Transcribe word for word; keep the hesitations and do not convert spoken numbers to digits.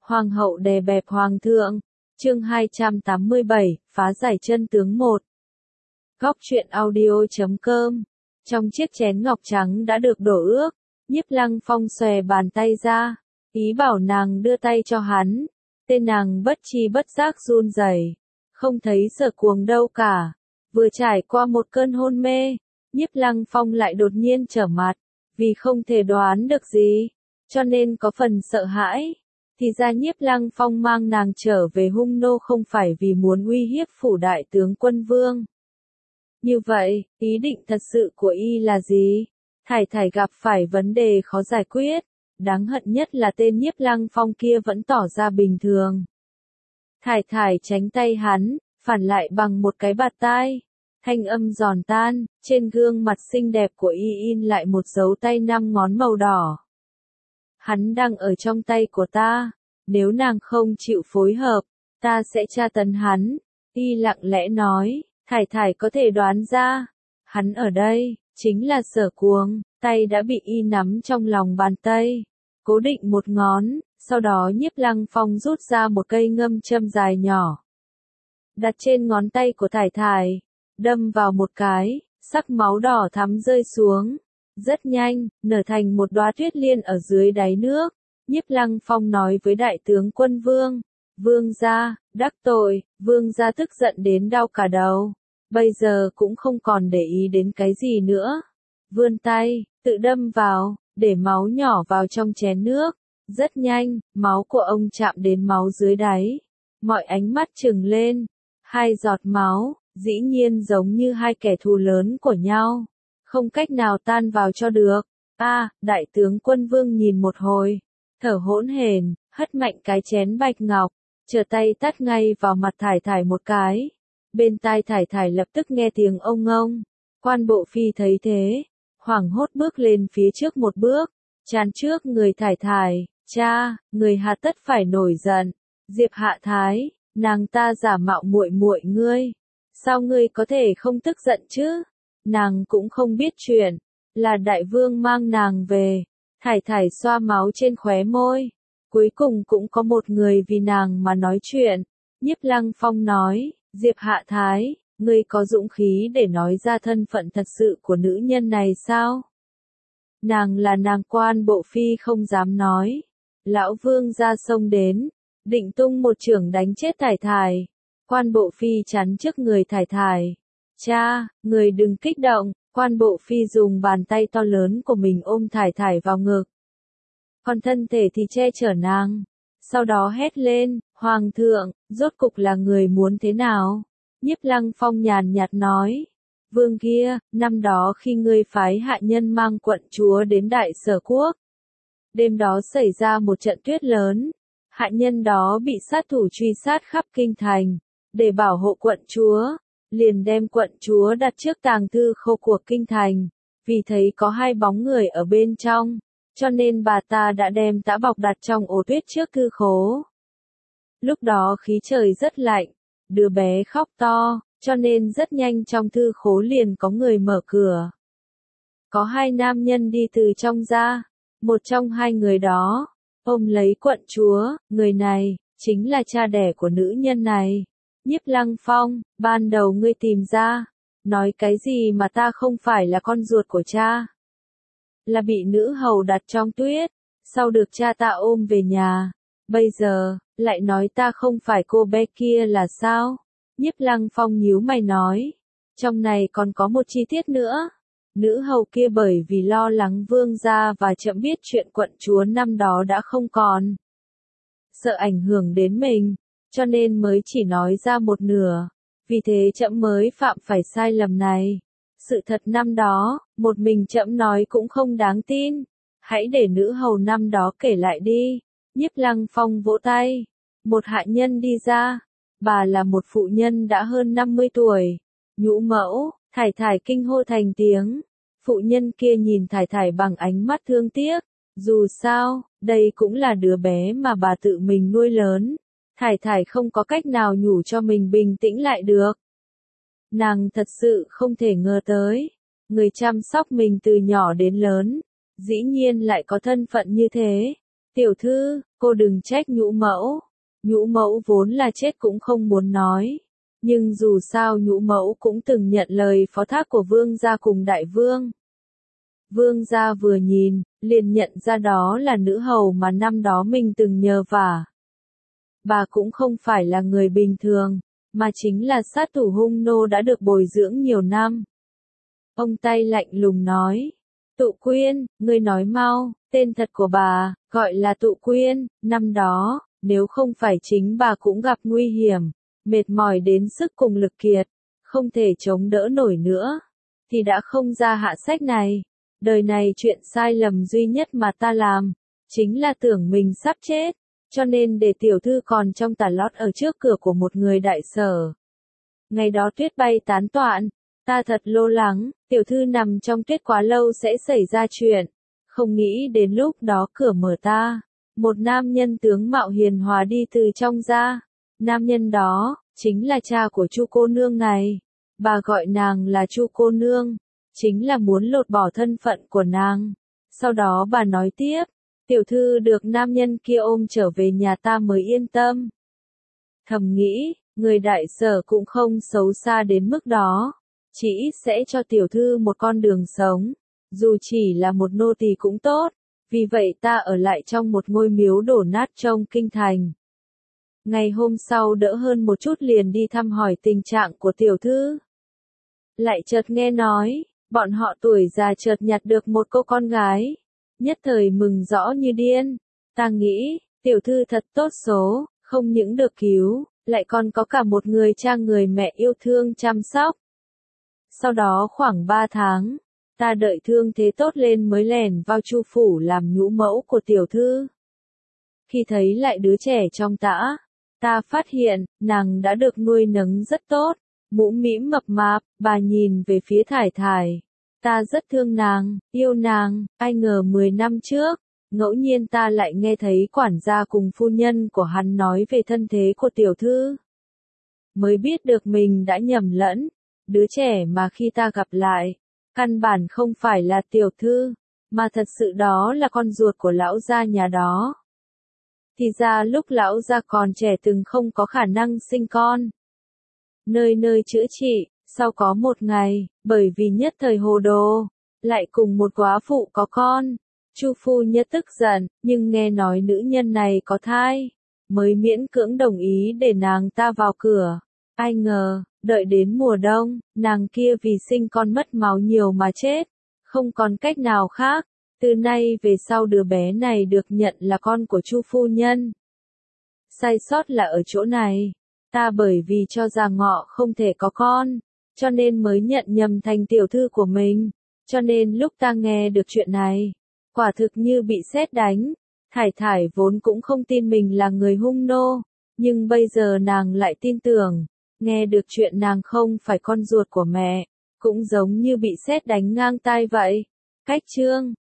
Hoàng hậu đè bẹp hoàng thượng. Chương hai trăm tám mươi bảy, phá giải chân tướng một. Góc truyện audio chấm com. Trong chiếc chén ngọc trắng đã được đổ ước, Nhiếp Lăng Phong xòe bàn tay ra, ý bảo nàng đưa tay cho hắn. Tên nàng bất chi bất giác run rẩy, không thấy Sở Cuồng đâu cả. Vừa trải qua một cơn hôn mê, Nhiếp Lăng Phong lại đột nhiên trở mặt, vì không thể đoán được gì, cho nên có phần sợ hãi. Thì ra Nhiếp Lăng Phong mang nàng trở về Hung Nô không phải vì muốn uy hiếp phủ đại tướng quân vương. Như vậy, ý định thật sự của y là gì? Thải Thải gặp phải vấn đề khó giải quyết, đáng hận nhất là tên Nhiếp Lăng Phong kia vẫn tỏ ra bình thường. Thải Thải tránh tay hắn, phản lại bằng một cái bạt tai. Thanh âm giòn tan, trên gương mặt xinh đẹp của y in lại một dấu tay năm ngón màu đỏ. Hắn đang ở trong tay của ta, nếu nàng không chịu phối hợp, ta sẽ tra tấn hắn. Y lặng lẽ nói, Thải Thải có thể đoán ra, hắn ở đây, chính là Sở Cuồng. Tay đã bị y nắm trong lòng bàn tay, cố định một ngón, sau đó Nhiếp Lăng Phong rút ra một cây ngâm châm dài nhỏ. Đặt trên ngón tay của Thải Thải, đâm vào một cái, sắc máu đỏ thắm rơi xuống. Rất nhanh, nở thành một đóa tuyết liên ở dưới đáy nước. Nhiếp Lăng Phong nói với đại tướng quân vương, vương gia, đắc tội, vương gia tức giận đến đau cả đầu. Bây giờ cũng không còn để ý đến cái gì nữa. Vươn tay, tự đâm vào, để máu nhỏ vào trong chén nước. Rất nhanh, máu của ông chạm đến máu dưới đáy. Mọi ánh mắt trừng lên. Hai giọt máu, dĩ nhiên giống như hai kẻ thù lớn của nhau. Không cách nào tan vào cho được. A, à, đại tướng quân vương nhìn một hồi, thở hỗn hển, hất mạnh cái chén bạch ngọc, trở tay tát ngay vào mặt Thải Thải một cái. Bên tai Thải Thải lập tức nghe tiếng ông ông. Quan Bộ Phi thấy thế, hoảng hốt bước lên phía trước một bước, chắn trước người Thải Thải. Cha, người hà tất phải nổi giận. Diệp Hạ Thái, nàng ta giả mạo muội muội ngươi, sao ngươi có thể không tức giận chứ? Nàng cũng không biết chuyện, là đại vương mang nàng về. Thải Thải xoa máu trên khóe môi, cuối cùng cũng có một người vì nàng mà nói chuyện. Nhiếp Lăng Phong nói, Diệp Hạ Thái, ngươi có dũng khí để nói ra thân phận thật sự của nữ nhân này sao? Nàng là nàng. Quan Bộ Phi không dám nói. Lão vương ra sông đến, định tung một chưởng đánh chết Thải Thải. Quan Bộ Phi chắn trước người Thải Thải. Cha, người đừng kích động. Quan Bộ Phi dùng bàn tay to lớn của mình ôm Thải Thải vào ngực, còn thân thể thì che chở nàng. Sau đó hét lên, Hoàng thượng, rốt cục là người muốn thế nào? Nhiếp Lăng Phong nhàn nhạt nói, vương kia, năm đó khi ngươi phái hạ nhân mang quận chúa đến Đại Sở Quốc, đêm đó xảy ra một trận tuyết lớn, hạ nhân đó bị sát thủ truy sát khắp kinh thành, để bảo hộ quận chúa, liền đem quận chúa đặt trước tàng thư khô của kinh thành, vì thấy có hai bóng người ở bên trong, cho nên bà ta đã đem tã bọc đặt trong ổ tuyết trước thư khố. Lúc đó khí trời rất lạnh, đứa bé khóc to, cho nên rất nhanh trong thư khố liền có người mở cửa. Có hai nam nhân đi từ trong ra, một trong hai người đó ôm lấy quận chúa, người này chính là cha đẻ của nữ nhân này. Nhiếp Lăng Phong, ban đầu ngươi tìm ra, nói cái gì mà ta không phải là con ruột của cha? Là bị nữ hầu đặt trong tuyết, sau được cha ta ôm về nhà, bây giờ, lại nói ta không phải cô bé kia là sao? Nhiếp Lăng Phong nhíu mày nói, trong này còn có một chi tiết nữa. Nữ hầu kia bởi vì lo lắng vương gia và chậm biết chuyện quận chúa năm đó đã không còn, sợ ảnh hưởng đến mình, cho nên mới chỉ nói ra một nửa, vì thế trẫm mới phạm phải sai lầm này. Sự thật năm đó, một mình trẫm nói cũng không đáng tin, hãy để nữ hầu năm đó kể lại đi. Nhiếp Lăng Phong vỗ tay, một hạ nhân đi ra, bà là một phụ nhân đã hơn năm mươi tuổi, nhũ mẫu. Thải Thải kinh hô thành tiếng, phụ nhân kia nhìn Thải Thải bằng ánh mắt thương tiếc, dù sao, đây cũng là đứa bé mà bà tự mình nuôi lớn. Thải Thải không có cách nào nhủ cho mình bình tĩnh lại được. Nàng thật sự không thể ngờ tới, người chăm sóc mình từ nhỏ đến lớn, dĩ nhiên lại có thân phận như thế. Tiểu thư, cô đừng trách nhũ mẫu. Nhũ mẫu vốn là chết cũng không muốn nói. Nhưng dù sao nhũ mẫu cũng từng nhận lời phó thác của vương gia cùng đại vương. Vương gia vừa nhìn, liền nhận ra đó là nữ hầu mà năm đó mình từng nhờ vả. Bà cũng không phải là người bình thường, mà chính là sát thủ hung nô đã được bồi dưỡng nhiều năm. Ông tay lạnh lùng nói, Tụ Quyên, ngươi nói mau, tên thật của bà, gọi là Tụ Quyên, năm đó, nếu không phải chính bà cũng gặp nguy hiểm, mệt mỏi đến sức cùng lực kiệt, không thể chống đỡ nổi nữa, thì đã không ra hạ sách này. Đời này chuyện sai lầm duy nhất mà ta làm, chính là tưởng mình sắp chết, cho nên để tiểu thư còn trong tà lót ở trước cửa của một người đại sở. Ngày đó tuyết bay tán toạn, ta thật lo lắng, tiểu thư nằm trong tuyết quá lâu sẽ xảy ra chuyện, không nghĩ đến lúc đó cửa mở ta. Một nam nhân tướng mạo hiền hòa đi từ trong ra, nam nhân đó, chính là cha của Chu cô nương này, bà gọi nàng là Chu cô nương, chính là muốn lột bỏ thân phận của nàng. Sau đó bà nói tiếp, tiểu thư được nam nhân kia ôm trở về nhà ta mới yên tâm. Thầm nghĩ, người đại sở cũng không xấu xa đến mức đó, chỉ ít sẽ cho tiểu thư một con đường sống, dù chỉ là một nô tỳ cũng tốt. Vì vậy ta ở lại trong một ngôi miếu đổ nát trong kinh thành. Ngày hôm sau đỡ hơn một chút liền đi thăm hỏi tình trạng của tiểu thư. Lại chợt nghe nói, bọn họ tuổi già chợt nhặt được một cô con gái. Nhất thời mừng rõ như điên. Ta nghĩ, tiểu thư thật tốt số, không những được cứu, lại còn có cả một người cha người mẹ yêu thương chăm sóc. Sau đó khoảng ba tháng, ta đợi thương thế tốt lên mới lèn vào Chu phủ làm nhũ mẫu của tiểu thư. Khi thấy lại đứa trẻ trong tã, ta phát hiện, nàng đã được nuôi nấng rất tốt, mũm mĩm mập mạp, bà nhìn về phía Thải Thải. Ta rất thương nàng, yêu nàng, ai ngờ mười năm trước, ngẫu nhiên ta lại nghe thấy quản gia cùng phu nhân của hắn nói về thân thế của tiểu thư. Mới biết được mình đã nhầm lẫn, đứa trẻ mà khi ta gặp lại, căn bản không phải là tiểu thư, mà thật sự đó là con ruột của lão gia nhà đó. Thì ra lúc lão gia còn trẻ từng không có khả năng sinh con. Nơi nơi chữa trị, sau có một ngày, bởi vì nhất thời hồ đồ, lại cùng một góa phụ có con. Chu phu nhân tức giận, nhưng nghe nói nữ nhân này có thai, mới miễn cưỡng đồng ý để nàng ta vào cửa. Ai ngờ, đợi đến mùa đông, nàng kia vì sinh con mất máu nhiều mà chết, không còn cách nào khác. Từ nay về sau đứa bé này được nhận là con của Chu phu nhân. Sai sót là ở chỗ này, ta bởi vì cho rằng Ngọ không thể có con, cho nên mới nhận nhầm thành tiểu thư của mình. Cho nên lúc ta nghe được chuyện này, quả thực như bị sét đánh. Thải Thải vốn cũng không tin mình là người hung nô, nhưng bây giờ nàng lại tin tưởng. Nghe được chuyện nàng không phải con ruột của mẹ, cũng giống như bị sét đánh ngang tai vậy. Cách chương